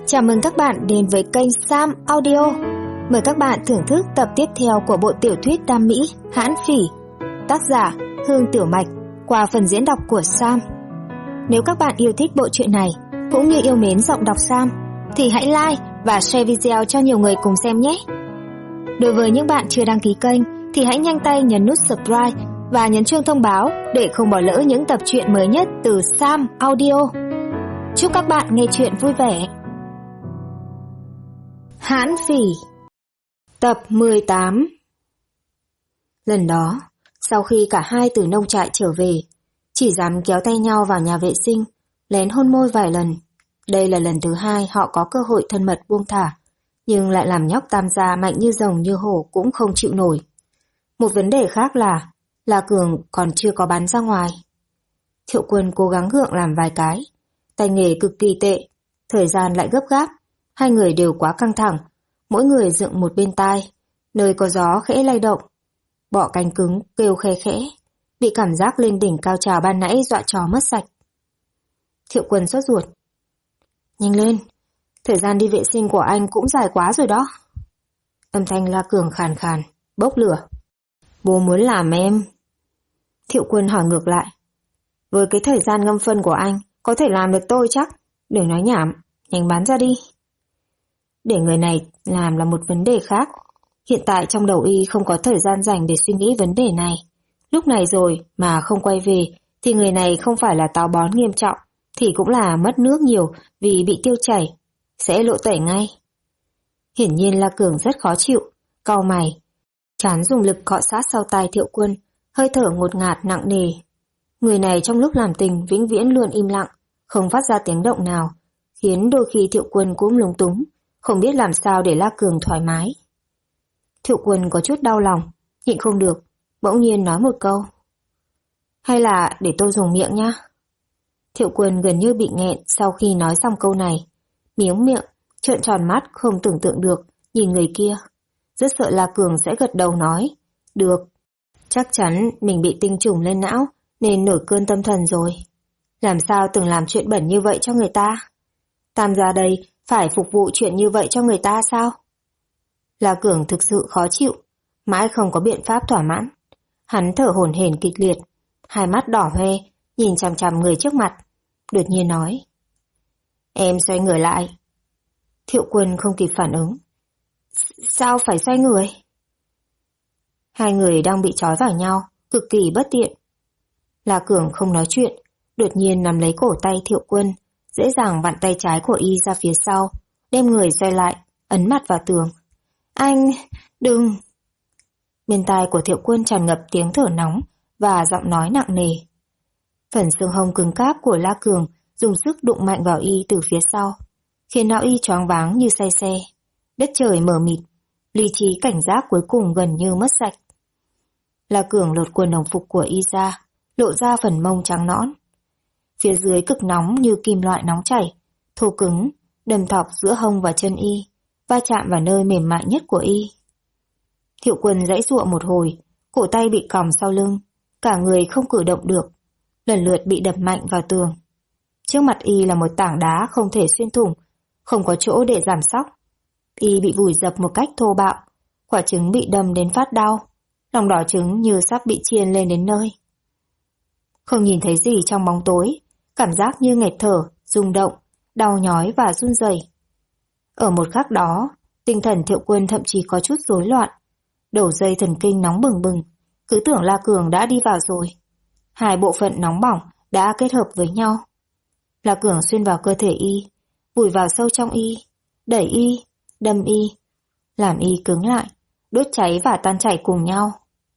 Chào mừng các bạn đến với kênh Sam Audio. Mời các bạn thưởng thức tập tiếp theo của bộ tiểu thuyết Đam Mỹ Hãn Phỉ, tác giả Hương Tiểu Mạch, qua phần diễn đọc của Sam. Nếu các bạn yêu thích bộ truyện này cũng như yêu mến giọng đọc Sam thì hãy like và share video cho nhiều người cùng xem nhé. Đối với những bạn chưa đăng ký kênh thì hãy nhanh tay nhấn nút subscribe và nhấn chuông thông báo để không bỏ lỡ những tập truyện mới nhất từ Sam Audio. Chúc các bạn nghe truyện vui vẻ. Hãn Phỉ, tập 18. Lần đó, sau khi cả hai từ nông trại trở về, chỉ dám kéo tay nhau vào nhà vệ sinh, lén hôn môi vài lần. Đây là lần thứ hai họ có cơ hội thân mật buông thả, nhưng lại làm nhóc Tam gia mạnh như rồng như hổ cũng không chịu nổi. Một vấn đề khác là Cường còn chưa có bắn ra ngoài. Thiệu Quân cố gắng gượng làm vài cái, tay nghề cực kỳ tệ, thời gian lại gấp gáp, hai người đều quá căng thẳng, mỗi người dựng một bên tai, nơi có gió khẽ lay động. Bọ cánh cứng kêu khe khẽ, bị cảm giác lên đỉnh cao trào ban nãy dọa trò mất sạch. Thiệu Quân sốt ruột. Nhanh lên, thời gian đi vệ sinh của anh cũng dài quá rồi đó. Âm thanh La Cường khàn khàn, bốc lửa. Bố muốn làm em. Thiệu Quân hỏi ngược lại. Với cái thời gian ngâm phân của anh, có thể làm được tôi chắc. Đừng nói nhảm, nhanh bán ra đi. Để người này làm là một vấn đề khác. Hiện tại trong đầu y không có thời gian dành để suy nghĩ vấn đề này. Lúc này rồi mà không quay về thì người này không phải là táo bón nghiêm trọng thì cũng là mất nước nhiều vì bị tiêu chảy, sẽ lộ tẩy ngay. Hiển nhiên La Cường rất khó chịu, cau mày, trán dùng lực cọ sát sau tai Thiệu Quân, hơi thở ngột ngạt nặng nề. Người này trong lúc làm tình vĩnh viễn luôn im lặng, không phát ra tiếng động nào, khiến đôi khi Thiệu Quân cũng lúng túng, không biết làm sao để La Cường thoải mái. Thiệu Quân có chút đau lòng, nhịn không được, bỗng nhiên nói một câu. Hay là để tôi dùng miệng nhá. Thiệu Quân gần như bị nghẹn sau khi nói xong câu này, miếng miệng, trợn tròn mắt không tưởng tượng được, nhìn người kia. Rất sợ La Cường sẽ gật đầu nói, được. Chắc chắn mình bị tinh trùng lên não nên nổi cơn tâm thần rồi. Làm sao từng làm chuyện bẩn như vậy cho người ta? Tam gia đây phải phục vụ chuyện như vậy cho người ta sao? La Cường thực sự khó chịu, mãi không có biện pháp thỏa mãn. Hắn thở hổn hển kịch liệt, hai mắt đỏ hoe, nhìn chằm chằm người trước mặt, đột nhiên nói. Em xoay người lại. Thiệu Quân không kịp phản ứng. Sao phải xoay người? Hai người đang bị trói vào nhau, cực kỳ bất tiện. La Cường không nói chuyện, đột nhiên nắm lấy cổ tay Thiệu Quân, dễ dàng vặn tay trái của y ra phía sau, đem người xoay lại, ấn mặt vào tường. Anh, đừng! Bên tai của Thiệu Quân tràn ngập tiếng thở nóng và giọng nói nặng nề. Phần xương hông cứng cáp của La Cường dùng sức đụng mạnh vào y từ phía sau, khiến não y choáng váng như say xe. Đất trời mờ mịt, lý trí cảnh giác cuối cùng gần như mất sạch. La Cường lột quần đồng phục của y ra, lộ ra phần mông trắng nõn. Phía dưới cực nóng như kim loại nóng chảy, thô cứng, đâm thọc giữa hông và chân y, va chạm vào nơi mềm mại nhất của y. Thiệu Quân giãy giụa một hồi, cổ tay bị còng sau lưng, cả người không cử động được, lần lượt bị đập mạnh vào tường. Trước mặt y là một tảng đá không thể xuyên thủng, không có chỗ để giảm sóc. Y bị vùi dập một cách thô bạo, quả trứng bị đâm đến phát đau, lòng đỏ trứng như sắp bị chiên lên đến nơi. Không nhìn thấy gì trong bóng tối, cảm giác như nghẹt thở, rung động, đau nhói và run rẩy. Ở một khắc đó, tinh thần Thiệu Quân thậm chí có chút rối loạn, đầu dây thần kinh nóng bừng bừng, cứ tưởng La Cường đã đi vào rồi. Hai bộ phận nóng bỏng đã kết hợp với nhau. La Cường xuyên vào cơ thể y, vùi vào sâu trong y, đẩy y, đâm y, làm y cứng lại, đốt cháy và tan chảy cùng nhau.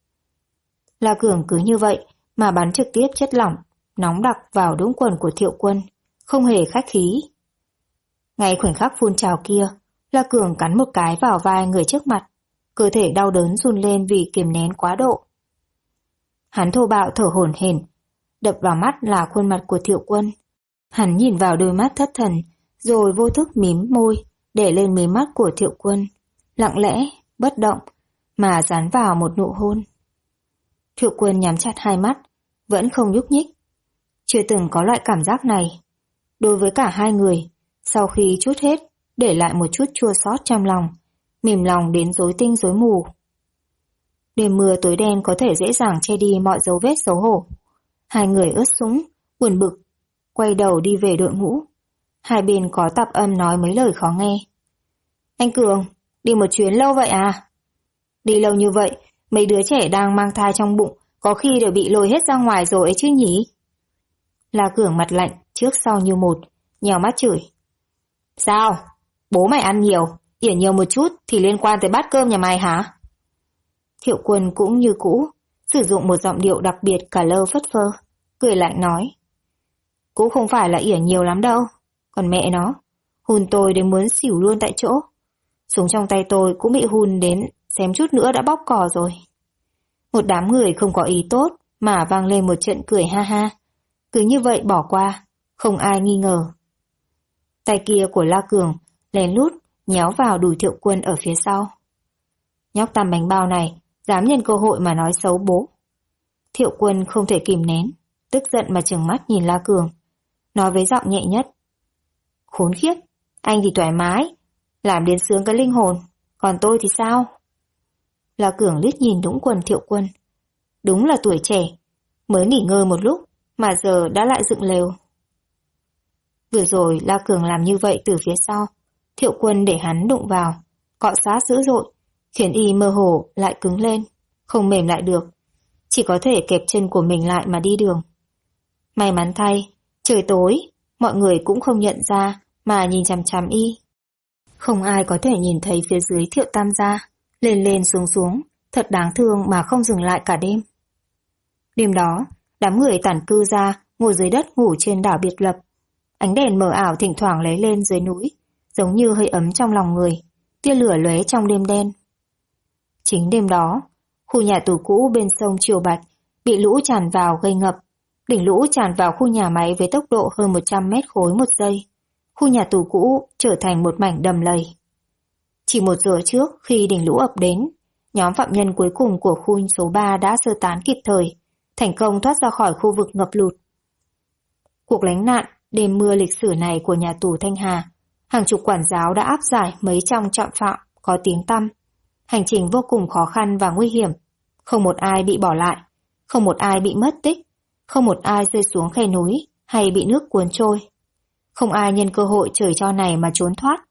La Cường cứ như vậy mà bắn trực tiếp chất lỏng, nóng đặc vào đũng quần của Thiệu Quân, không hề khách khí. Ngay khoảnh khắc phun trào kia, La Cường cắn một cái vào vai người trước mặt, cơ thể đau đớn run lên vì kiềm nén quá độ. Hắn thô bạo thở hổn hển, đập vào mắt là khuôn mặt của Thiệu Quân. Hắn nhìn vào đôi mắt thất thần, rồi vô thức mím môi, để lên mí mắt của Thiệu Quân, lặng lẽ, bất động, mà dán vào một nụ hôn. Thiệu Quân nhắm chặt hai mắt, vẫn không nhúc nhích. Chưa từng có loại cảm giác này. Đối với cả hai người, sau khi trút hết, để lại một chút chua xót trong lòng, mềm lòng đến rối tinh rối mù. Đêm mưa tối đen có thể dễ dàng che đi mọi dấu vết xấu hổ. Hai người ướt sũng, buồn bực, quay đầu đi về đội ngũ. Hai bên có tạp âm nói mấy lời khó nghe. Anh Cường, đi một chuyến lâu vậy à? Đi lâu như vậy, mấy đứa trẻ đang mang thai trong bụng có khi đều bị lôi hết ra ngoài rồi ấy chứ nhỉ? La Cường mặt lạnh, trước sau như một, nhèo mắt chửi. Sao? Bố mày ăn nhiều, ỉa nhiều một chút thì liên quan tới bát cơm nhà mày hả? Thiệu Quân cũng như cũ, sử dụng một giọng điệu đặc biệt cả lơ phất phơ, cười lạnh nói. Cũng không phải là ỉa nhiều lắm đâu, còn mẹ nó, hùn tôi đến muốn xỉu luôn tại chỗ. Súng trong tay tôi cũng bị hùn đến xém chút nữa đã bóc cò rồi. Một đám người không có ý tốt mà vang lên một trận cười ha ha. Cứ như vậy bỏ qua, không ai nghi ngờ. Tay kia của La Cường lén lút nhéo vào đùi Thiệu Quân ở phía sau. Nhóc tằm bánh bao này dám nhân cơ hội mà nói xấu bố. Thiệu Quân không thể kìm nén, tức giận mà trừng mắt nhìn La Cường, nói với giọng nhẹ nhất. Khốn khiếp, anh thì thoải mái, làm đến sướng cái linh hồn, còn tôi thì sao? La Cường liếc nhìn Đũng Quần Thiệu Quân. Đúng là tuổi trẻ, mới nghỉ ngơi một lúc mà giờ đã lại dựng lều. Vừa rồi La Cường làm như vậy từ phía sau, Thiệu Quân để hắn đụng vào, cọ sát dữ dội, khiến y mơ hồ lại cứng lên, không mềm lại được, chỉ có thể kẹp chân của mình lại mà đi đường. May mắn thay, trời tối, mọi người cũng không nhận ra mà nhìn chằm chằm y. Không ai có thể nhìn thấy phía dưới Thiệu Tam gia, lên lên xuống xuống, thật đáng thương mà không dừng lại cả đêm. Đêm đó, đám người tản cư ra ngồi dưới đất ngủ trên đảo biệt lập. Ánh đèn mờ ảo thỉnh thoảng lấy lên dưới núi, giống như hơi ấm trong lòng người, tia lửa lóe trong đêm đen. Chính đêm đó, khu nhà tù cũ bên sông Triều Bạch bị lũ tràn vào gây ngập. Đỉnh lũ tràn vào khu nhà máy với tốc độ hơn 100 mét khối một giây. Khu nhà tù cũ trở thành một mảnh đầm lầy. Chỉ 1 giờ trước khi đỉnh lũ ập đến, nhóm phạm nhân cuối cùng của khu số 3 đã sơ tán kịp thời, thành công thoát ra khỏi khu vực ngập lụt. Cuộc lánh nạn đêm mưa lịch sử này của nhà tù Thanh Hà, hàng chục quản giáo đã áp giải mấy trăm trọng phạm có tiếng tăm. Hành trình vô cùng khó khăn và nguy hiểm, không một ai bị bỏ lại, không một ai bị mất tích, không một ai rơi xuống khe núi hay bị nước cuốn trôi. Không ai nhân cơ hội trời cho này mà trốn thoát.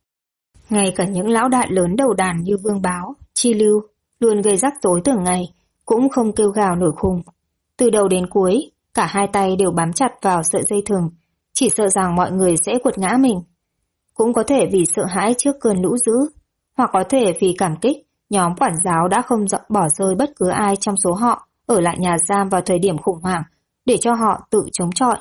Ngay cả những lão đại lớn đầu đàn như Vương Báo, Chi Lưu, luôn gây rắc rối từng ngày, cũng không kêu gào nổi khùng. Từ đầu đến cuối, cả hai tay đều bám chặt vào sợi dây thừng, chỉ sợ rằng mọi người sẽ quật ngã mình. Cũng có thể vì sợ hãi trước cơn lũ dữ, hoặc có thể vì cảm kích, nhóm quản giáo đã không bỏ rơi bất cứ ai trong số họ ở lại nhà giam vào thời điểm khủng hoảng để cho họ tự chống chọi.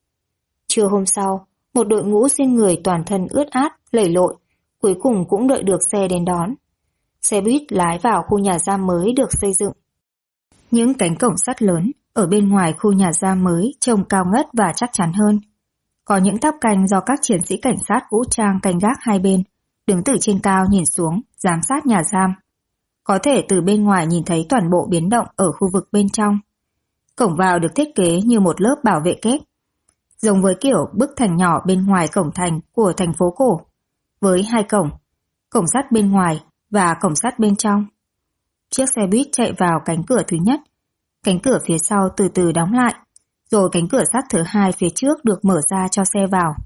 Trưa hôm sau, một đội ngũ xin người toàn thân ướt át, lầy lội, cuối cùng cũng đợi được xe đến đón. Xe buýt lái vào khu nhà giam mới được xây dựng. Những cánh cổng sắt lớn ở bên ngoài khu nhà giam mới trông cao ngất và chắc chắn hơn. Có những tháp canh do các chiến sĩ cảnh sát vũ trang canh gác hai bên, đứng từ trên cao nhìn xuống, giám sát nhà giam. Có thể từ bên ngoài nhìn thấy toàn bộ biến động ở khu vực bên trong. Cổng vào được thiết kế như một lớp bảo vệ kép, giống với kiểu bức thành nhỏ bên ngoài cổng thành của thành phố cổ, với 2 cổng, cổng sắt bên ngoài và cổng sắt bên trong. Chiếc xe buýt chạy vào cánh cửa thứ nhất, cánh cửa phía sau từ từ đóng lại, rồi cánh cửa sắt thứ 2 phía trước được mở ra cho xe vào.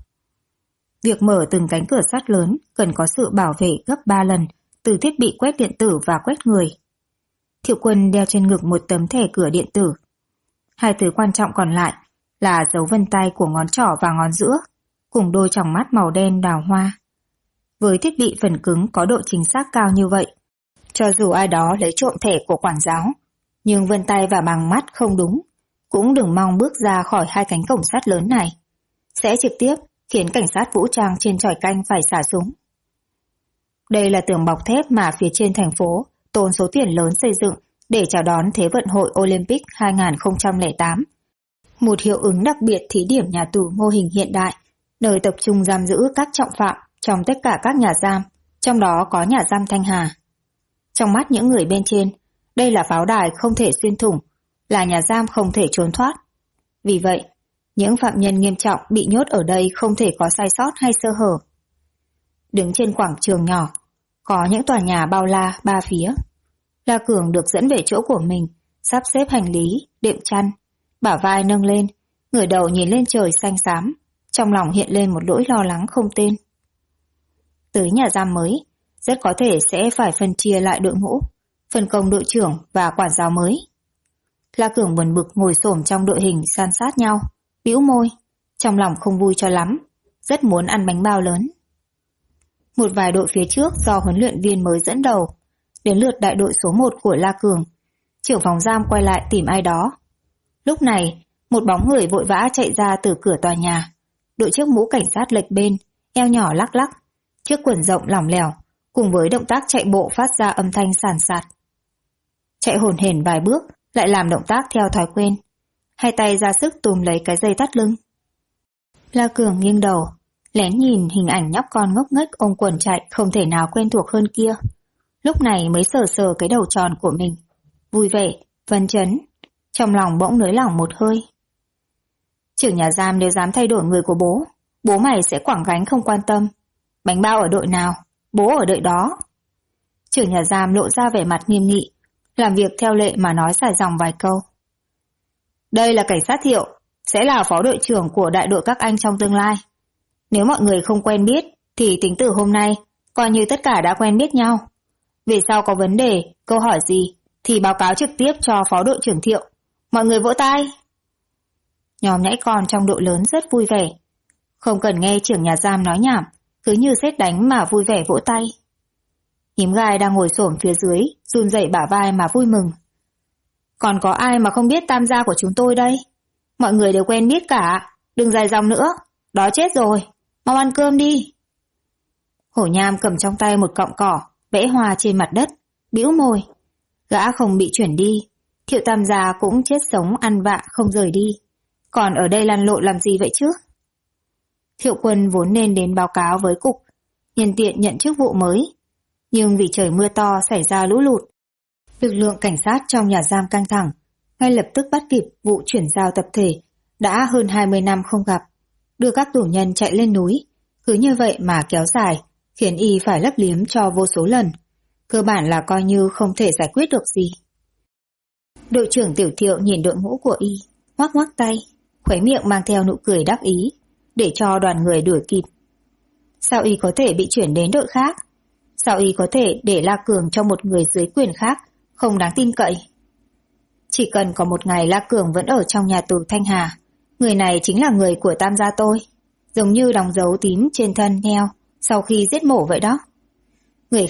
Việc mở từng cánh cửa sắt lớn cần có sự bảo vệ gấp 3 lần từ thiết bị quét điện tử và quét người. Thiệu Quân đeo trên ngực một tấm thẻ cửa điện tử. 2 thứ quan trọng còn lại là dấu vân tay của ngón trỏ và ngón giữa, cùng đôi tròng mắt màu đen đào hoa. Với thiết bị phần cứng có độ chính xác cao như vậy, cho dù ai đó lấy trộm thẻ của quản giáo, nhưng vân tay và bằng mắt không đúng, cũng đừng mong bước ra khỏi 2 cánh cổng sắt lớn này. Sẽ trực tiếp khiến cảnh sát vũ trang trên chòi canh phải xả súng. Đây là tường bọc thép mà phía trên thành phố tốn số tiền lớn xây dựng để chào đón Thế vận hội Olympic 2008. Một hiệu ứng đặc biệt thí điểm nhà tù mô hình hiện đại, nơi tập trung giam giữ các trọng phạm trong tất cả các nhà giam, trong đó có nhà giam Thanh Hà. Trong mắt những người bên trên, đây là pháo đài không thể xuyên thủng, là nhà giam không thể trốn thoát. Vì vậy, những phạm nhân nghiêm trọng bị nhốt ở đây không thể có sai sót hay sơ hở. đứng trên quảng trường nhỏ, có những tòa nhà bao la ba phía. La Cường được dẫn về chỗ của mình, sắp xếp hành lý, đệm chăn, bả vai nâng lên, ngửa đầu nhìn lên trời xanh xám, trong lòng hiện lên một nỗi lo lắng không tên. Tới nhà giam mới, rất có thể sẽ phải phân chia lại đội ngũ, phân công đội trưởng và quản giáo mới. La Cường buồn bực ngồi xổm trong đội hình san sát nhau, bĩu môi, trong lòng không vui cho lắm, rất muốn ăn bánh bao lớn. Một vài đội phía trước do huấn luyện viên mới dẫn đầu, đến lượt đại đội số 1 của La Cường, trưởng phòng giam quay lại tìm ai đó. Lúc này, một bóng người vội vã chạy ra từ cửa tòa nhà, đội chiếc mũ cảnh sát lệch bên, eo nhỏ lắc lắc, chiếc quần rộng lỏng lẻo, cùng với động tác chạy bộ phát ra âm thanh sàn sạt. Chạy hổn hển vài bước, lại làm động tác theo thói quen, hai tay ra sức túm lấy cái dây thắt lưng. La Cường nghiêng đầu, lén nhìn hình ảnh nhóc con ngốc nghếch ôm quần chạy không thể nào quen thuộc hơn kia. Lúc này mới sờ sờ cái đầu tròn của mình, vui vẻ, phấn chấn, trong lòng bỗng nới lỏng một hơi. Trưởng nhà giam nếu dám thay đổi người của bố mày sẽ quẳng gánh không quan tâm. Bánh bao ở đội nào, bố ở đội đó. Trưởng nhà giam lộ ra vẻ mặt nghiêm nghị, làm việc theo lệ mà nói dài dòng vài câu. Đây là cảnh sát Thiệu, sẽ là phó đội trưởng của đại đội các anh trong tương lai. Nếu mọi người không quen biết, thì tính từ hôm nay, coi như tất cả đã quen biết nhau. Về sau có vấn đề, câu hỏi gì, thì báo cáo trực tiếp cho phó đội trưởng Thiệu. Mọi người vỗ tay. Nhóm nhãi con trong đội lớn rất vui vẻ. Không cần nghe trưởng nhà giam nói nhảm, cứ như sét đánh mà vui vẻ vỗ tay. Nhím gai đang ngồi xổm phía dưới, run rẩy bả vai mà vui mừng. Còn có ai mà không biết tam gia của chúng tôi đây? Mọi người đều quen biết cả, đừng dài dòng nữa, đói chết rồi, mau ăn cơm đi. Hổ Nham cầm trong tay một cọng cỏ, vẽ hoa trên mặt đất, bĩu môi. Gã không bị chuyển đi, Thiệu tam gia cũng chết sống ăn vạ không rời đi. Còn ở đây lăn lộn làm gì vậy chứ? Thiệu Quân vốn nên đến báo cáo với cục, nhân tiện nhận chức vụ mới. Nhưng vì trời mưa to xảy ra lũ lụt, lực lượng cảnh sát trong nhà giam căng thẳng, ngay lập tức bắt kịp vụ chuyển giao tập thể đã hơn 20 năm không gặp, đưa các tù nhân chạy lên núi, cứ như vậy mà kéo dài, khiến y phải lấp liếm cho vô số lần, cơ bản là coi như không thể giải quyết được gì. Đội trưởng Tiểu Thiệu nhìn đội ngũ của y, ngoắc ngoắc tay, khóe miệng mang theo nụ cười đắc ý, để cho đoàn người đuổi kịp. Sao y có thể bị chuyển đến đội khác? Sao y có thể để La Cường cho một người dưới quyền khác, không đáng tin cậy? Chỉ cần có một ngày La Cường vẫn ở trong nhà tù Thanh Hà, người này chính là người của tam gia tôi, giống như đóng dấu tím trên thân heo sau khi giết mổ vậy đó. Người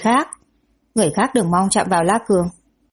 khác đừng mong chạm vào La Cường.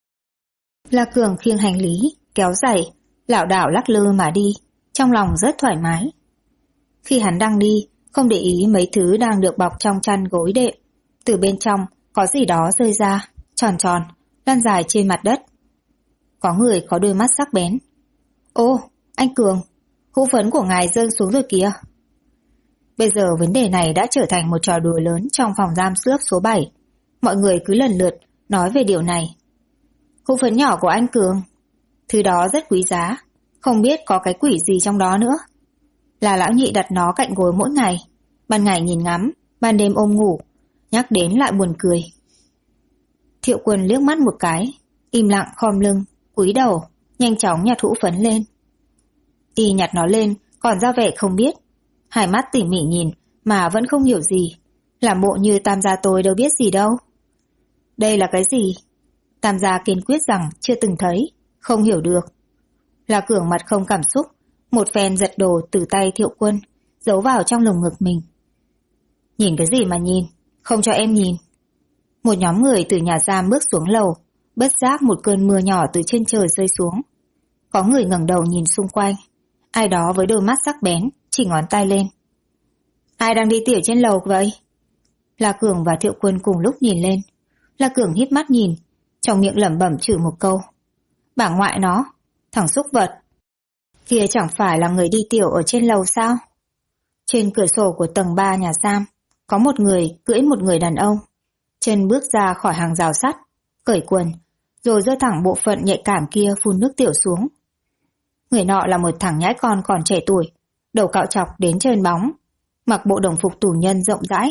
La Cường khiêng hành lý, kéo giày, lảo đảo lắc lư mà đi, trong lòng rất thoải mái. Khi hắn đang đi, không để ý mấy thứ đang được bọc trong chăn gối đệm, từ bên trong có gì đó rơi ra, tròn tròn, lăn dài trên mặt đất. Có người có đôi mắt sắc bén. Ô, anh Cường, hũ phấn của ngài rơi xuống rồi kìa. Bây giờ vấn đề này đã trở thành một trò đùa lớn trong phòng giam xước số 7. Mọi người cứ lần lượt nói về điều này. Hũ phấn nhỏ của anh Cường, thứ đó rất quý giá, không biết có cái quỷ gì trong đó nữa. Là lão nhị đặt nó cạnh gối mỗi ngày, ban ngày nhìn ngắm, ban đêm ôm ngủ, nhắc đến lại buồn cười. Thiệu Quân liếc mắt một cái, im lặng khom lưng, cúi đầu, nhanh chóng nhặt hũ phấn lên. Y nhặt nó lên, còn ra vẻ không biết, hai mắt tỉ mỉ nhìn mà vẫn không hiểu gì, làm bộ như tam gia tôi đâu biết gì đâu. Đây là cái gì? Tam gia kiên quyết rằng chưa từng thấy, không hiểu được. La Cường mặt không cảm xúc, một phen giật đồ từ tay Thiệu Quân, giấu vào trong lồng ngực mình. Nhìn cái gì mà nhìn, không cho em nhìn. Một nhóm người từ nhà giam bước xuống lầu, bất giác một cơn mưa nhỏ từ trên trời rơi xuống. Có người ngẩng đầu nhìn xung quanh, ai đó với đôi mắt sắc bén, chỉ ngón tay lên. Ai đang đi tỉa trên lầu vậy? La Cường và Thiệu Quân cùng lúc nhìn lên. La Cường híp mắt nhìn, trong miệng lẩm bẩm chửi một câu. Bà ngoại nó, thằng xúc vật. Kia chẳng phải là người đi tiểu ở trên lầu sao? Trên cửa sổ của tầng 3 nhà giam, có một người cưỡi một người đàn ông. Chân bước ra khỏi hàng rào sắt, cởi quần, rồi giơ thẳng bộ phận nhạy cảm kia phun nước tiểu xuống. Người nọ là một thằng nhãi con còn trẻ tuổi, đầu cạo chọc đến trơn bóng, mặc bộ đồng phục tù nhân rộng rãi,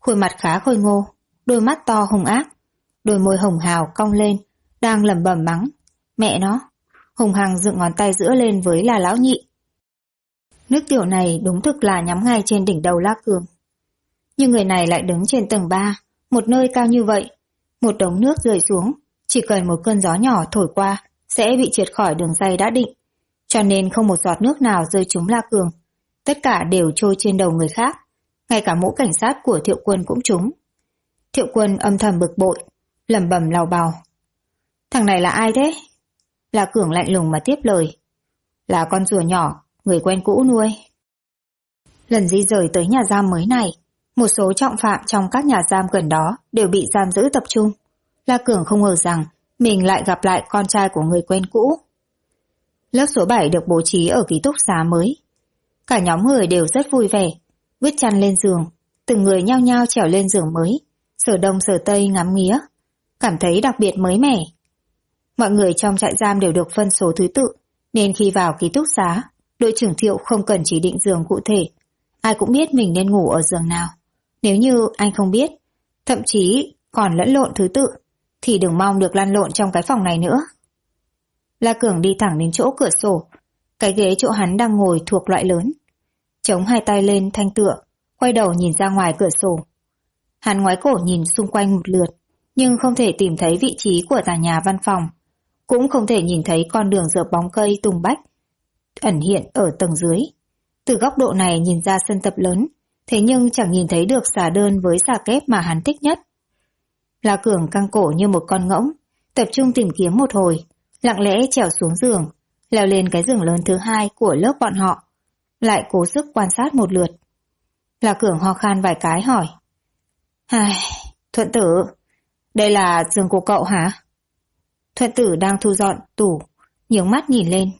khuôn mặt khá khôi ngô, đôi mắt to hung ác, đôi môi hồng hào cong lên, đang lẩm bẩm mắng. Mẹ nó, hùng hăng dựng ngón tay giữa lên với là lão nhị. Nước tiểu này đúng thực là nhắm ngay trên đỉnh đầu La Cường. Nhưng người này lại đứng trên tầng 3, một nơi cao như vậy. Một đống nước rơi xuống, chỉ cần một cơn gió nhỏ thổi qua sẽ bị trượt khỏi đường ray đã định. Cho nên không một giọt nước nào rơi trúng La Cường. Tất cả đều trôi trên đầu người khác. Ngay cả mũ cảnh sát của Thiệu Quân cũng trúng. Thiệu Quân âm thầm bực bội, lẩm bẩm lào bào. Thằng này là ai thế? La Cường lạnh lùng mà tiếp lời. Là con rùa nhỏ, người quen cũ nuôi. Lần di rời tới nhà giam mới này, một số trọng phạm trong các nhà giam gần đó đều bị giam giữ tập trung. La Cường không ngờ rằng mình lại gặp lại con trai của người quen cũ. Lớp số 7 được bố trí ở ký túc xá mới. Cả nhóm người đều rất vui vẻ, vứt chăn lên giường, từng người nhao nhao trèo lên giường mới, sở đông sở tây ngắm nghía, cảm thấy đặc biệt mới mẻ. Mọi người trong trại giam đều được phân số thứ tự, nên khi vào ký túc xá, đội trưởng Thiệu không cần chỉ định giường cụ thể, ai cũng biết mình nên ngủ ở giường nào. Nếu như anh không biết, thậm chí còn lẫn lộn thứ tự, thì đừng mong được lăn lộn trong cái phòng này nữa. La Cường đi thẳng đến chỗ cửa sổ, cái ghế chỗ hắn đang ngồi thuộc loại lớn. Chống hai tay lên thanh tựa, quay đầu nhìn ra ngoài cửa sổ. Hắn ngoái cổ nhìn xung quanh một lượt, nhưng không thể tìm thấy vị trí của tòa nhà văn phòng, cũng không thể nhìn thấy con đường dợp bóng cây tùng bách ẩn hiện ở tầng dưới. Từ góc độ này nhìn ra sân tập lớn, thế nhưng chẳng nhìn thấy được xà đơn với xà kép mà hắn thích nhất. La Cường căng cổ như một con ngỗng, tập trung tìm kiếm một hồi, lặng lẽ trèo xuống giường, leo lên cái giường lớn thứ hai của lớp bọn họ, lại cố sức quan sát một lượt. La Cường ho khan vài cái hỏi. Ai, Thuận Tử, đây là giường của cậu hả? Thuận Tử đang thu dọn tủ, nhướng mắt nhìn lên.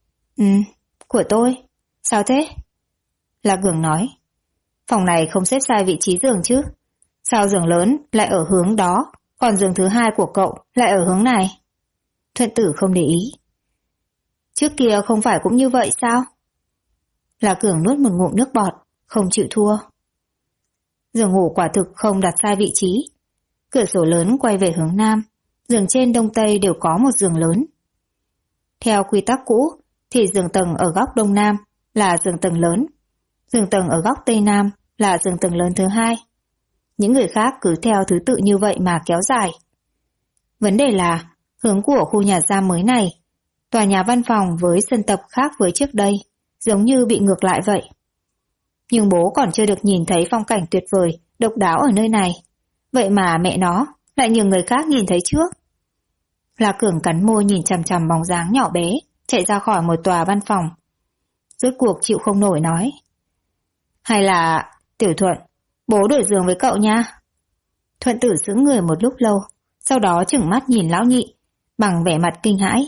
Của tôi. Sao thế? La Cường nói. Phòng này không xếp sai vị trí giường chứ? Sao giường lớn lại ở hướng đó, còn giường thứ hai của cậu lại ở hướng này? Thuận Tử không để ý. Trước kia không phải cũng như vậy sao? La Cường nuốt một ngụm nước bọt, không chịu thua. Giường ngủ quả thực không đặt sai vị trí. Cửa sổ lớn quay về hướng nam, giường trên đông tây đều có một giường lớn. Theo quy tắc cũ, thì giường tầng ở góc đông nam là giường tầng lớn, giường tầng ở góc tây nam là giường tầng lớn thứ hai. Những người khác cứ theo thứ tự như vậy mà kéo dài. Vấn đề là hướng của khu nhà giam mới này, tòa nhà văn phòng với sân tập khác với trước đây, giống như bị ngược lại vậy. Nhưng bố còn chưa được nhìn thấy phong cảnh tuyệt vời, độc đáo ở nơi này. Vậy mà mẹ nó lại nhường người khác nhìn thấy trước. La Cường cắn môi nhìn chằm chằm bóng dáng nhỏ bé chạy ra khỏi một tòa văn phòng. Rốt cuộc chịu không nổi nói. Hay là Tiểu Thuận, bố đổi giường với cậu nha. Thuận Tử sững người một lúc lâu, sau đó chừng mắt nhìn lão nhị bằng vẻ mặt kinh hãi.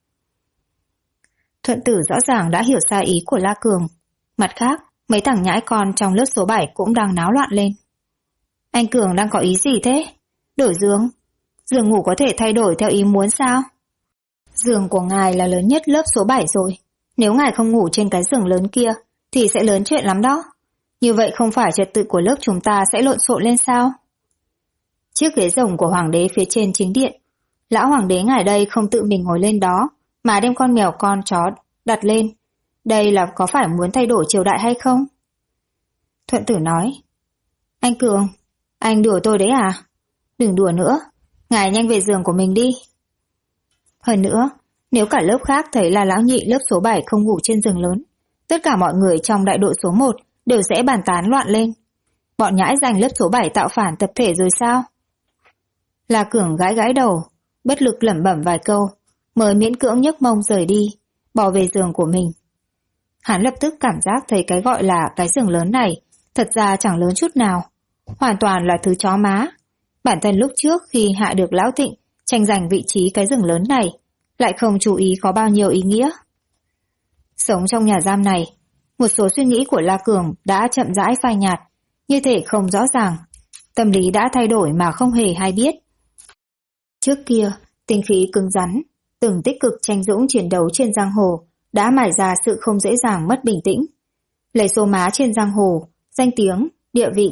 Thuận Tử rõ ràng đã hiểu sai ý của La Cường. Mặt khác, mấy thằng nhãi con trong lớp số 7 cũng đang náo loạn lên. Anh Cường đang có ý gì thế? Đổi giường? Giường ngủ có thể thay đổi theo ý muốn sao? Giường của ngài là lớn nhất lớp số 7 rồi. Nếu ngài không ngủ trên cái giường lớn kia, thì sẽ lớn chuyện lắm đó. Như vậy không phải trật tự của lớp chúng ta sẽ lộn xộn lên sao? Chiếc ghế rồng của hoàng đế phía trên chính điện. Lão hoàng đế ngài đây không tự mình ngồi lên đó, mà đem con mèo con chó đặt lên. Đây là có phải muốn thay đổi triều đại hay không? Thuận Tử nói. Anh Cường, anh đùa tôi đấy à? Đừng đùa nữa, ngài nhanh về giường của mình đi. Hơn nữa, nếu cả lớp khác thấy là lão nhị lớp số 7 không ngủ trên giường lớn, tất cả mọi người trong đại đội số 1 đều sẽ bàn tán loạn lên. Bọn nhãi giành lớp số 7 tạo phản tập thể rồi sao? La Cường gãi gãi đầu, bất lực lẩm bẩm vài câu, mới miễn cưỡng nhấc mông rời đi, bỏ về giường của mình. Hắn lập tức cảm giác thấy cái gọi là cái giường lớn này thật ra chẳng lớn chút nào, hoàn toàn là thứ chó má. Bản thân lúc trước khi hạ được Lão Thịnh tranh giành vị trí cái giường lớn này, lại không chú ý có bao nhiêu ý nghĩa. Sống trong nhà giam này, một số suy nghĩ của La Cường đã chậm rãi phai nhạt, như thể không rõ ràng. Tâm lý đã thay đổi mà không hề hay biết. Trước kia, tinh khí cứng rắn, từng tích cực tranh dũng chiến đấu trên giang hồ đã mài ra sự không dễ dàng mất bình tĩnh. Lấy số má trên giang hồ, danh tiếng, địa vị,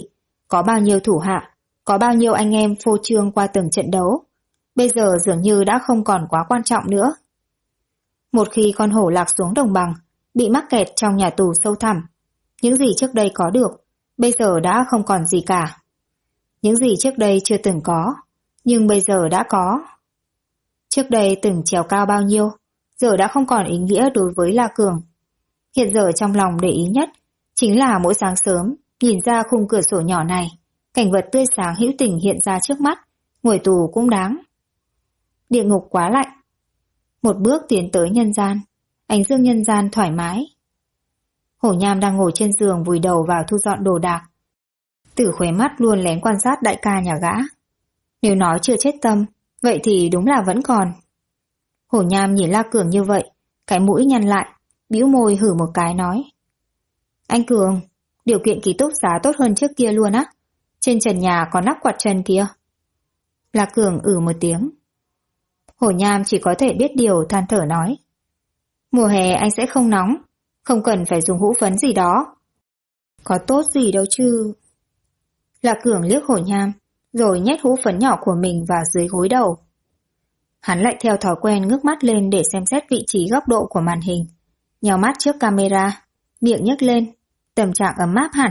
Có bao nhiêu thủ hạ, có bao nhiêu anh em phô trương qua từng trận đấu, bây giờ dường như đã không còn quá quan trọng nữa. Một khi con hổ lạc xuống đồng bằng, bị mắc kẹt trong nhà tù sâu thẳm, những gì trước đây có được, bây giờ đã không còn gì cả. Những gì trước đây chưa từng có, nhưng bây giờ đã có. Trước đây từng trèo cao bao nhiêu, giờ đã không còn ý nghĩa đối với La Cường. Hiện giờ trong lòng để ý nhất, chính là mỗi sáng sớm, nhìn ra khung cửa sổ nhỏ này, cảnh vật tươi sáng hữu tình hiện ra trước mắt, ngồi tù cũng đáng. Địa ngục quá lạnh. Một bước tiến tới nhân gian, ánh dương nhân gian thoải mái. Hổ Nham đang ngồi trên giường vùi đầu vào thu dọn đồ đạc. Từ khóe mắt luôn lén quan sát đại ca nhà gã. Nếu nói chưa chết tâm, vậy thì đúng là vẫn còn. Hổ Nham nhìn La Cường như vậy, cái mũi nhăn lại, bĩu môi hử một cái nói. Anh Cường, điều kiện ký túc xá tốt hơn trước kia luôn á. Trên trần nhà có nắp quạt chân kia. La Cường một tiếng. Hổ Nham chỉ có thể biết điều than thở nói. Mùa hè anh sẽ không nóng, không cần phải dùng hũ phấn gì đó. Có tốt gì đâu chứ. La Cường liếc Hổ Nham, rồi nhét hũ phấn nhỏ của mình vào dưới gối đầu. Hắn lại theo thói quen ngước mắt lên để xem xét vị trí góc độ của màn hình, nhào mắt trước camera, miệng nhếch lên, tâm trạng ấm áp hẳn.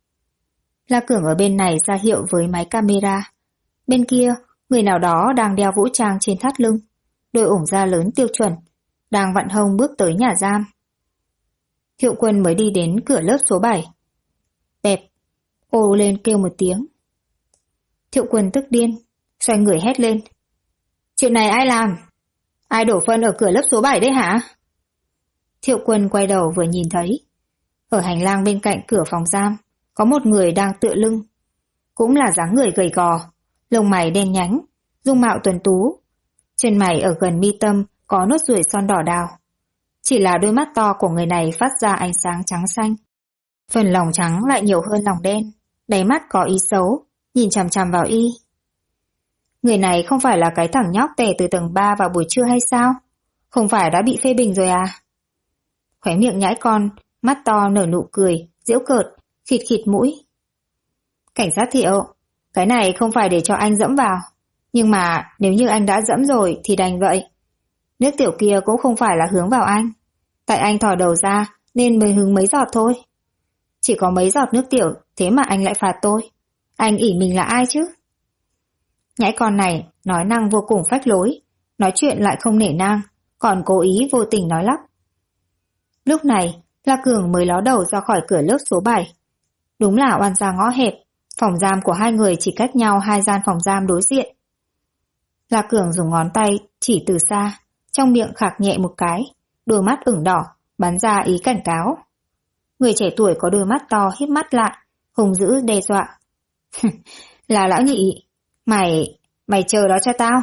La Cường ở bên này ra hiệu với máy camera. Bên kia, người nào đó đang đeo vũ trang trên thắt lưng, đôi ủng da lớn tiêu chuẩn, đang vặn hông bước tới nhà giam. Thiệu Quân mới đi đến cửa lớp số 7. Bẹp, ô lên kêu một tiếng. Thiệu Quân tức điên, xoay người hét lên. Chuyện này ai làm? Ai đổ phân ở cửa lớp số 7 đấy hả? Thiệu Quân quay đầu vừa nhìn thấy. Ở hành lang bên cạnh cửa phòng giam, có một người đang tựa lưng. Cũng là dáng người gầy gò, lông mày đen nhánh, dung mạo tuấn tú. Trên mày ở gần mi tâm có nốt ruồi son đỏ đào. Chỉ là đôi mắt to của người này phát ra ánh sáng trắng xanh. Phần lòng trắng lại nhiều hơn lòng đen, đáy mắt có ý xấu, nhìn chằm chằm vào y. Người này không phải là cái thằng nhóc tè từ tầng 3 vào buổi trưa hay sao? Không phải đã bị phê bình rồi à? Khóe miệng nhãi con, mắt to nở nụ cười, giễu cợt, khịt khịt mũi. Cảnh sát Thiệu, cái này không phải để cho anh dẫm vào. Nhưng mà nếu như anh đã dẫm rồi thì đành vậy. Nước tiểu kia cũng không phải là hướng vào anh. Tại anh thò đầu ra nên mới hứng mấy giọt thôi. Chỉ có mấy giọt nước tiểu, thế mà anh lại phạt tôi. Anh ỷ mình là ai chứ? Nhãi con này nói năng vô cùng phách lối, nói chuyện lại không nể nang, còn cố ý vô tình nói lắp. Lúc này, La Cường mới ló đầu ra khỏi cửa lớp số 7. Đúng là oan gia ngõ hẹp, phòng giam của hai người chỉ cách nhau 2 gian phòng giam đối diện. La Cường dùng ngón tay chỉ từ xa, trong miệng khạc nhẹ một cái, đôi mắt ửng đỏ, bắn ra ý cảnh cáo. Người trẻ tuổi có đôi mắt to híp mắt lại, hùng dữ đe dọa. Là lão nhị, mày chờ đó cho tao.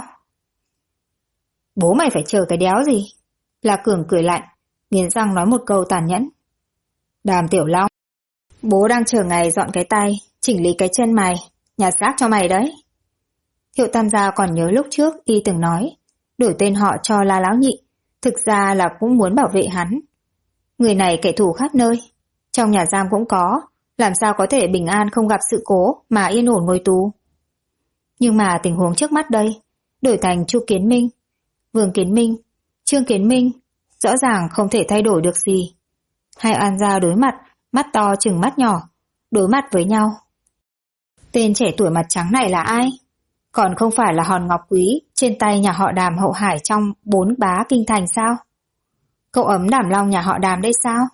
Bố mày phải chờ cái đéo gì? La Cường cười lạnh, nghiến răng nói một câu tàn nhẫn. Đàm Tiểu Long, bố đang chờ ngày dọn cái tay, chỉnh lý cái chân mày, nhặt rác cho mày đấy. Thiệu Tam gia còn nhớ lúc trước y từng nói, đổi tên họ cho La Lão Nhị, thực ra là cũng muốn bảo vệ hắn. Người này kẻ thù khắp nơi, trong nhà giam cũng có, làm sao có thể bình an không gặp sự cố mà yên ổn ngồi tù. Nhưng mà tình huống trước mắt đây, đổi thành Chu Kiến Minh, Vương Kiến Minh, Trương Kiến Minh, rõ ràng không thể thay đổi được gì. Hai oan gia đối mặt, mắt to chừng mắt nhỏ, đối mặt với nhau. Tên trẻ tuổi mặt trắng này là ai? Còn không phải là hòn ngọc quý trên tay nhà họ Đàm hậu hải trong 4 bá kinh thành sao? Cậu ấm Đàm Long nhà họ Đàm đây sao?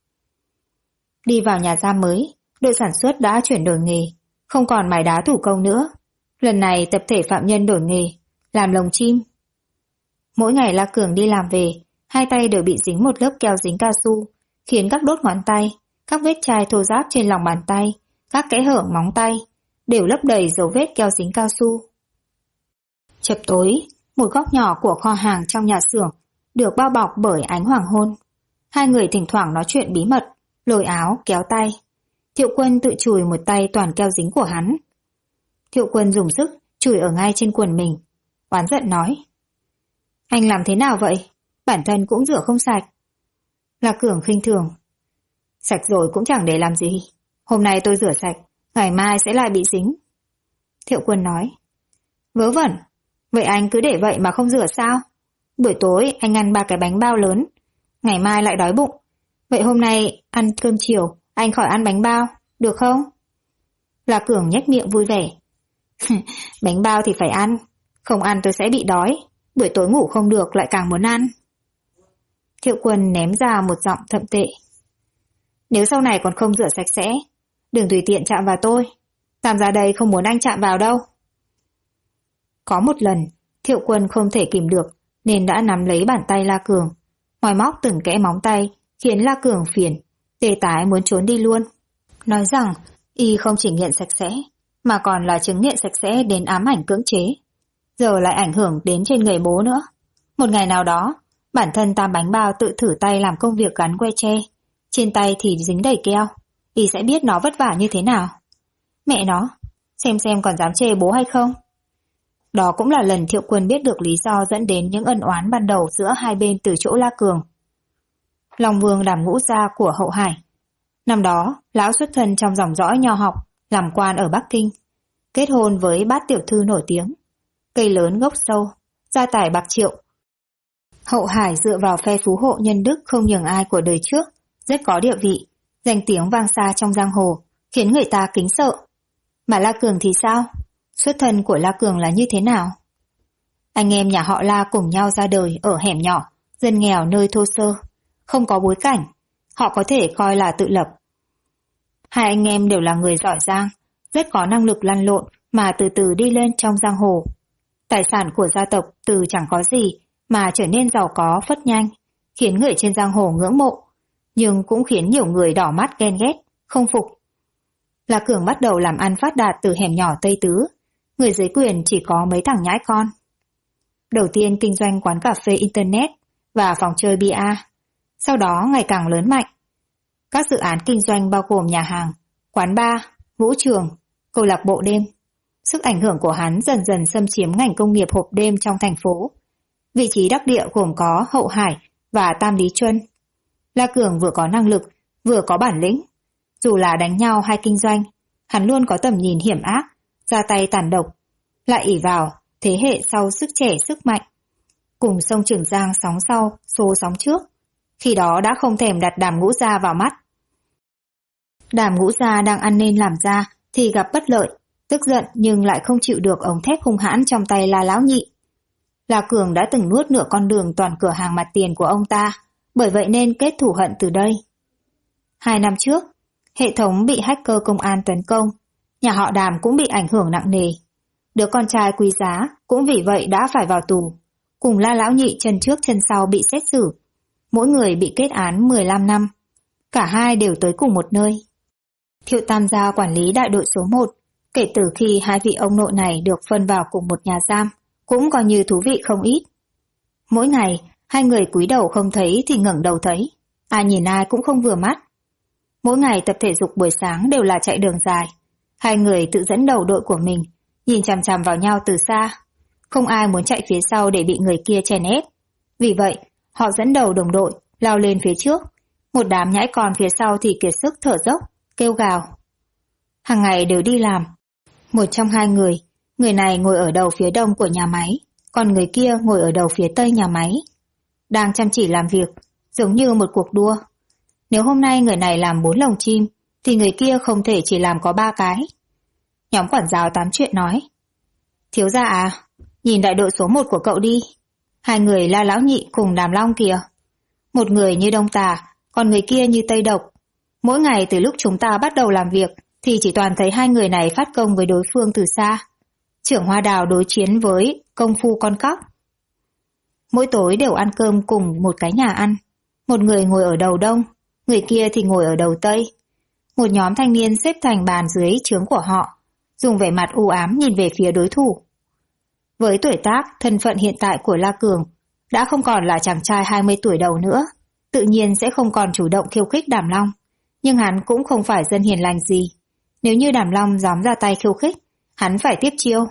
Đi vào nhà giam mới, đội sản xuất đã chuyển đổi nghề, không còn mài đá thủ công nữa. Lần này tập thể phạm nhân đổi nghề, làm lồng chim. Mỗi ngày La Cường đi làm về, hai tay đều bị dính một lớp keo dính cao su, khiến các đốt ngón tay, các vết chai thô ráp trên lòng bàn tay, các kẽ hở móng tay, đều lấp đầy dấu vết keo dính cao su. Chập tối, một góc nhỏ của kho hàng trong nhà xưởng được bao bọc bởi ánh hoàng hôn. Hai người thỉnh thoảng nói chuyện bí mật, lôi áo, kéo tay. Thiệu Quân tự chùi một tay toàn keo dính của hắn. Thiệu Quân dùng sức chùi ở ngay trên quần mình, oán giận nói. Anh làm thế nào vậy? Bản thân cũng rửa không sạch. La Cường khinh thường. Sạch rồi cũng chẳng để làm gì. Hôm nay tôi rửa sạch, ngày mai sẽ lại bị dính. Thiệu Quân nói. Vớ vẩn, vậy anh cứ để vậy mà không rửa sao? Buổi tối anh ăn 3 cái bánh bao lớn, ngày mai lại đói bụng. Vậy hôm nay ăn cơm chiều, anh khỏi ăn bánh bao, được không? La Cường nhếch miệng vui vẻ. Bánh bao thì phải ăn, không ăn tôi sẽ bị đói, buổi tối ngủ không được lại càng muốn ăn. Thiệu Quân ném ra một giọng thậm tệ. Nếu sau này còn không rửa sạch sẽ, đừng tùy tiện chạm vào tôi. Tam ra đây không muốn anh chạm vào đâu. Có một lần, Thiệu Quân không thể kìm được, nên đã nắm lấy bàn tay La Cường, moi móc từng kẽ móng tay, khiến La Cường phiền, tê tái muốn trốn đi luôn. Nói rằng, y không chỉ nghiện sạch sẽ, mà còn là chứng nghiện sạch sẽ đến ám ảnh cưỡng chế. Giờ lại ảnh hưởng đến trên người bố nữa. Một ngày nào đó, bản thân Tam bánh bao tự thử tay làm công việc gắn que tre, trên tay thì dính đầy keo, y sẽ biết nó vất vả như thế nào. Mẹ nó, xem còn dám chê bố hay không? Đó cũng là lần Thiệu Quân biết được lý do dẫn đến những ân oán ban đầu giữa hai bên từ chỗ La Cường. Long Vương Đàm Ngũ Gia của Hậu Hải. Năm đó, lão xuất thân trong dòng dõi nho học, làm quan ở Bắc Kinh, kết hôn với bát tiểu thư nổi tiếng. Cây lớn gốc sâu, gia tài bạc triệu. Hậu Hải dựa vào phe phú hộ nhân đức không nhường ai của đời trước, rất có địa vị, danh tiếng vang xa trong giang hồ, khiến người ta kính sợ. Mà La Cường thì sao? Xuất thân của La Cường là như thế nào? Anh em nhà họ La cùng nhau ra đời ở hẻm nhỏ, dân nghèo nơi thô sơ, không có bối cảnh, họ có thể coi là tự lập. Hai anh em đều là người giỏi giang, rất có năng lực lăn lộn mà từ từ đi lên trong giang hồ. Tài sản của gia tộc từ chẳng có gì mà trở nên giàu có phất nhanh, khiến người trên giang hồ ngưỡng mộ, nhưng cũng khiến nhiều người đỏ mắt ghen ghét, không phục. La Cường bắt đầu làm ăn phát đạt từ hẻm nhỏ Tây Tứ, người dưới quyền chỉ có mấy thằng nhãi con. Đầu tiên kinh doanh quán cà phê internet và phòng chơi bia, sau đó ngày càng lớn mạnh. Các dự án kinh doanh bao gồm nhà hàng, quán bar, vũ trường, câu lạc bộ đêm. Sức ảnh hưởng của hắn dần dần xâm chiếm ngành công nghiệp hộp đêm trong thành phố. Vị trí đắc địa gồm có Hậu Hải và Tam Lý Chuân. La Cường vừa có năng lực, vừa có bản lĩnh. Dù là đánh nhau hay kinh doanh, hắn luôn có tầm nhìn hiểm ác, ra tay tàn độc, lại ỷ vào thế hệ sau sức trẻ sức mạnh. Cùng sông Trường Giang sóng sau, xô sóng trước. Khi đó đã không thèm đặt Đàm Ngũ Gia vào mắt. Đàm Ngũ Gia đang ăn nên làm ra thì gặp bất lợi, tức giận nhưng lại không chịu được ống thép hung hãn trong tay La Lão Nhị. La Cường đã từng nuốt nửa con đường toàn cửa hàng mặt tiền của ông ta, bởi vậy nên kết thù hận từ đây. 2 năm trước, hệ thống bị hacker công an tấn công, nhà họ Đàm cũng bị ảnh hưởng nặng nề. Đứa con trai quý giá cũng vì vậy đã phải vào tù, cùng La Lão Nhị chân trước chân sau bị xét xử. Mỗi người bị kết án 15 năm. Cả hai đều tới cùng một nơi. Thiệu Tam gia quản lý đại đội số 1, kể từ khi hai vị ông nội này được phân vào cùng một nhà giam, cũng coi như thú vị không ít. Mỗi ngày, hai người cúi đầu không thấy thì ngẩng đầu thấy, ai nhìn ai cũng không vừa mắt. Mỗi ngày tập thể dục buổi sáng đều là chạy đường dài. Hai người tự dẫn đầu đội của mình, nhìn chằm chằm vào nhau từ xa. Không ai muốn chạy phía sau để bị người kia chèn ép. Vì vậy, họ dẫn đầu đồng đội, lao lên phía trước. Một đám nhãi con phía sau thì kiệt sức thở dốc, kêu gào. Hàng ngày đều đi làm. Một trong hai người này ngồi ở đầu phía đông của nhà máy, còn người kia ngồi ở đầu phía tây nhà máy. Đang chăm chỉ làm việc, giống như một cuộc đua. Nếu hôm nay người này làm 4 lồng chim, thì người kia không thể chỉ làm có 3 cái. Nhóm quản giáo tám chuyện nói. Thiếu gia à, nhìn đại đội số 1 của cậu đi. Hai người La Lão Nhị cùng Đàm Long kìa. Một người như Đông Tà, còn người kia như Tây Độc. Mỗi ngày từ lúc chúng ta bắt đầu làm việc, thì chỉ toàn thấy hai người này phát công với đối phương từ xa. Trưởng Hoa Đào đối chiến với công phu con cóc. Mỗi tối đều ăn cơm cùng một cái nhà ăn. Một người ngồi ở đầu đông, người kia thì ngồi ở đầu tây. Một nhóm thanh niên xếp thành bàn dưới trướng của họ, dùng vẻ mặt u ám nhìn về phía đối thủ. Với tuổi tác, thân phận hiện tại của La Cường, đã không còn là chàng trai 20 tuổi đầu nữa, tự nhiên sẽ không còn chủ động khiêu khích Đàm Long. Nhưng hắn cũng không phải dân hiền lành gì. Nếu như Đàm Long dám ra tay khiêu khích, hắn phải tiếp chiêu.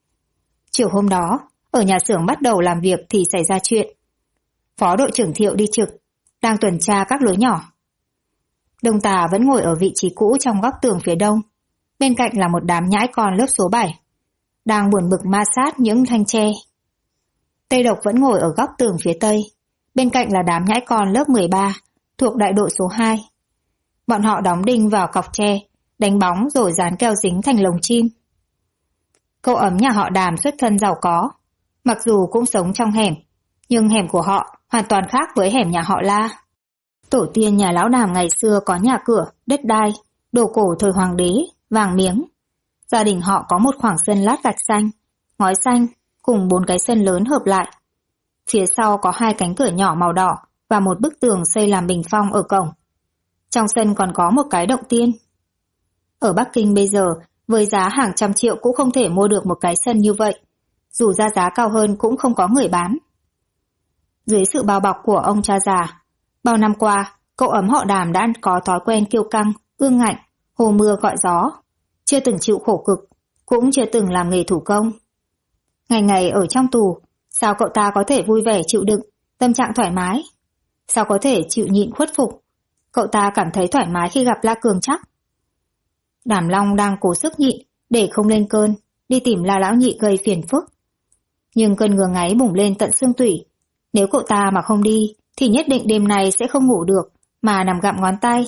Chiều hôm đó, ở nhà xưởng bắt đầu làm việc thì xảy ra chuyện. Phó đội trưởng Thiệu đi trực, đang tuần tra các lối nhỏ. Đông Tà vẫn ngồi ở vị trí cũ trong góc tường phía đông. Bên cạnh là một đám nhãi con lớp số 7, đang buồn bực ma sát những thanh tre. Tây Độc vẫn ngồi ở góc tường phía tây, bên cạnh là đám nhãi con lớp 13, thuộc đại đội số 2. Bọn họ đóng đinh vào cọc tre, đánh bóng rồi dán keo dính thành lồng chim. Cậu ấm nhà họ Đàm xuất thân giàu có, mặc dù cũng sống trong hẻm, nhưng hẻm của họ hoàn toàn khác với hẻm nhà họ La. Tổ tiên nhà lão Đàm ngày xưa có nhà cửa, đất đai, đồ cổ thời hoàng đế, vàng miếng. Gia đình họ có một khoảng sân lát gạch xanh, ngói xanh, cùng 4 cái sân lớn hợp lại. Phía sau có 2 cánh cửa nhỏ màu đỏ và một bức tường xây làm bình phong ở cổng. Trong sân còn có một cái động tiên. Ở Bắc Kinh bây giờ, với giá hàng trăm triệu cũng không thể mua được một cái sân như vậy. Dù ra giá cao hơn cũng không có người bán. Dưới sự bao bọc của ông cha già, bao năm qua, cậu ấm họ Đàm đã có thói quen kiêu căng, ương ngạnh, hồ mưa gọi gió. Chưa từng chịu khổ cực, cũng chưa từng làm nghề thủ công. Ngày ngày ở trong tù, sao cậu ta có thể vui vẻ chịu đựng, tâm trạng thoải mái? Sao có thể chịu nhịn khuất phục? Cậu ta cảm thấy thoải mái khi gặp La Cường chắc. Đàm Long đang cố sức nhịn để không lên cơn, đi tìm La Lão Nhị gây phiền phức. Nhưng cơn ngứa ngáy bùng lên tận xương tủy. Nếu cậu ta mà không đi, thì nhất định đêm này sẽ không ngủ được, mà nằm gặm ngón tay.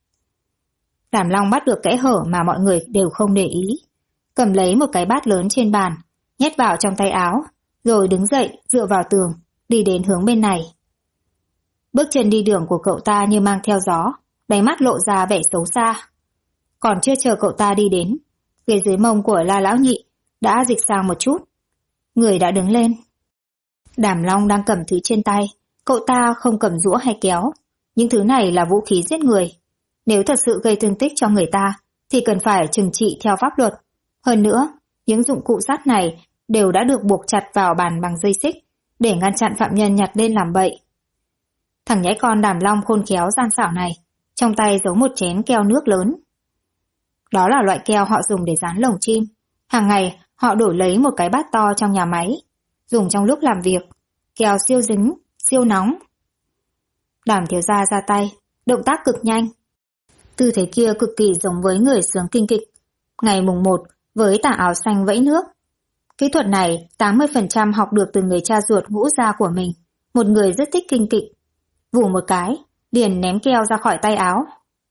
Đàm Long bắt được kẽ hở mà mọi người đều không để ý. Cầm lấy một cái bát lớn trên bàn, nhét vào trong tay áo, rồi đứng dậy dựa vào tường, đi đến hướng bên này. Bước chân đi đường của cậu ta như mang theo gió, đáy mắt lộ ra vẻ xấu xa. Còn chưa chờ cậu ta đi đến, ghế dưới mông của La Lão Nhị đã dịch sang một chút. Người đã đứng lên. Đàm Long đang cầm thứ trên tay, cậu ta không cầm rũa hay kéo. Những thứ này là vũ khí giết người. Nếu thật sự gây thương tích cho người ta, thì cần phải trừng trị theo pháp luật. Hơn nữa, những dụng cụ sắt này đều đã được buộc chặt vào bàn bằng dây xích, để ngăn chặn phạm nhân nhặt lên làm bậy. Thằng nhãi con Đàm Long khôn khéo gian xảo này, trong tay giấu một chén keo nước lớn. Đó là loại keo họ dùng để dán lồng chim. Hàng ngày, họ đổi lấy một cái bát to trong nhà máy, dùng trong lúc làm việc. Keo siêu dính, siêu nóng. Đàm thiếu gia ra tay, động tác cực nhanh. Tư thế kia cực kỳ giống với người sướng kinh kịch. Ngày mùng 1, với tà áo xanh vẫy nước. Kỹ thuật này 80% học được từ người cha ruột ngũ gia của mình, một người rất thích kinh kịch. Vù một cái, liền ném keo ra khỏi tay áo.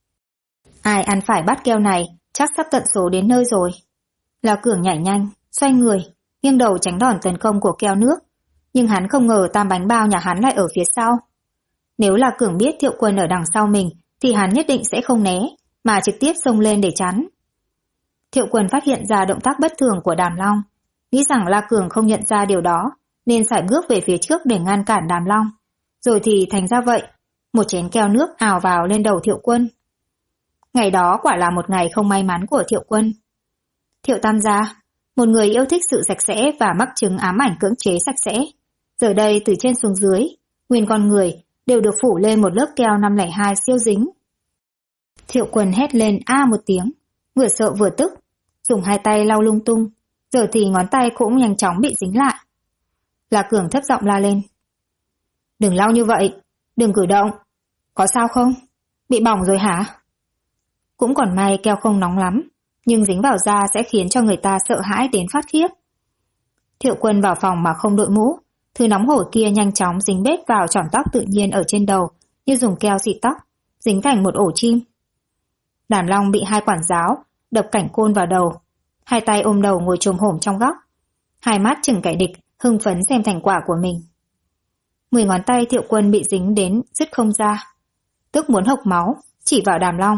Ai ăn phải bát keo này, chắc sắp tận số đến nơi rồi. La Cường nhảy nhanh, xoay người, nghiêng đầu tránh đòn tấn công của keo nước. Nhưng hắn không ngờ tam bánh bao nhà hắn lại ở phía sau. Nếu La Cường biết Thiệu Quân ở đằng sau mình, thì hắn nhất định sẽ không né, mà trực tiếp xông lên để chắn. Thiệu Quân phát hiện ra động tác bất thường của Đàm Long, nghĩ rằng La Cường không nhận ra điều đó, nên sải bước về phía trước để ngăn cản Đàm Long. Rồi thì thành ra vậy, một chén keo nước ào vào lên đầu Thiệu Quân. Ngày đó quả là một ngày không may mắn của Thiệu Quân. Thiệu Tam gia, một người yêu thích sự sạch sẽ và mắc chứng ám ảnh cưỡng chế sạch sẽ. Giờ đây từ trên xuống dưới, nguyên con người đều được phủ lên một lớp keo 502 siêu dính. Thiệu Quân hét lên a một tiếng, vừa sợ vừa tức, dùng hai tay lau lung tung, giờ thì ngón tay cũng nhanh chóng bị dính lại. La Cường thấp giọng la lên. Đừng lau như vậy, đừng cử động. Có sao không? Bị bỏng rồi hả? Cũng còn may keo không nóng lắm, nhưng dính vào da sẽ khiến cho người ta sợ hãi đến phát khiếp. Thiệu Quân vào phòng mà không đội mũ, thứ nóng hổi kia nhanh chóng dính bết vào chỏm tóc tự nhiên ở trên đầu, như dùng keo xịt tóc, dính thành một ổ chim. Đàm Long bị hai quản giáo đập cảnh côn vào đầu, hai tay ôm đầu ngồi chồm hổm trong góc, hai mắt chừng kẻ địch, hưng phấn xem thành quả của mình. 10 ngón tay Thiệu Quân bị dính đến dứt không ra, tức muốn hộc máu, chỉ vào Đàm Long.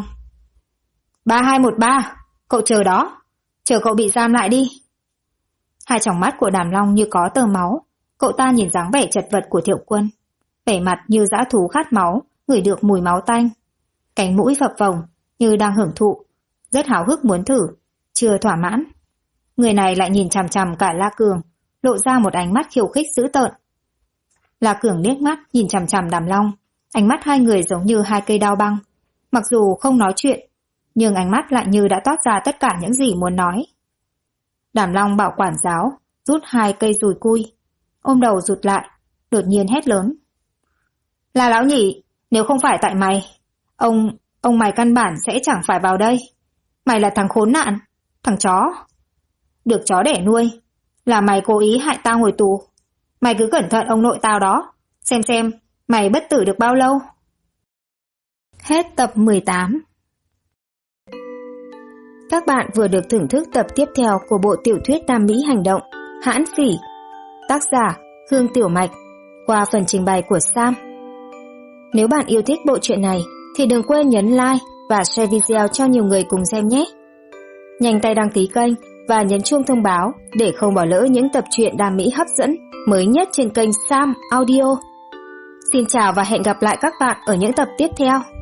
3213, cậu chờ đó, chờ cậu bị giam lại đi. Hai tròng mắt của Đàm Long như có tơ máu, cậu ta nhìn dáng vẻ chật vật của Thiệu Quân, vẻ mặt như dã thú khát máu, ngửi được mùi máu tanh, cánh mũi phập phồng như đang hưởng thụ, rất háo hức muốn thử, chưa thỏa mãn. Người này lại nhìn chằm chằm cả La Cường, lộ ra một ánh mắt khiêu khích dữ tợn. La Cường liếc mắt nhìn chằm chằm Đàm Long, ánh mắt hai người giống như hai cây đao băng, mặc dù không nói chuyện, nhưng ánh mắt lại như đã toát ra tất cả những gì muốn nói. Đàm Long bảo quản giáo rút 2 cây dùi cui, ôm đầu rụt lại, đột nhiên hét lớn. Là Lão Nhị, nếu không phải tại mày, ông mày căn bản sẽ chẳng phải vào đây. Mày là thằng khốn nạn, Thằng chó. Được chó đẻ nuôi. Là mày cố ý hại tao ngồi tù. Mày cứ cẩn thận ông nội tao đó. Xem mày bất tử được bao lâu. Hết tập 18. Các bạn vừa được thưởng thức tập tiếp theo của bộ tiểu thuyết Nam Mỹ hành động Hãn Phỉ, tác giả Hương Tiểu Mạch, qua phần trình bày của Sam. Nếu bạn yêu thích bộ truyện này thì đừng quên nhấn like và share video cho nhiều người cùng xem nhé. Nhanh tay đăng ký kênh và nhấn chuông thông báo để không bỏ lỡ những tập truyện Nam Mỹ hấp dẫn mới nhất trên kênh Sam Audio. Xin chào và hẹn gặp lại các bạn ở những tập tiếp theo.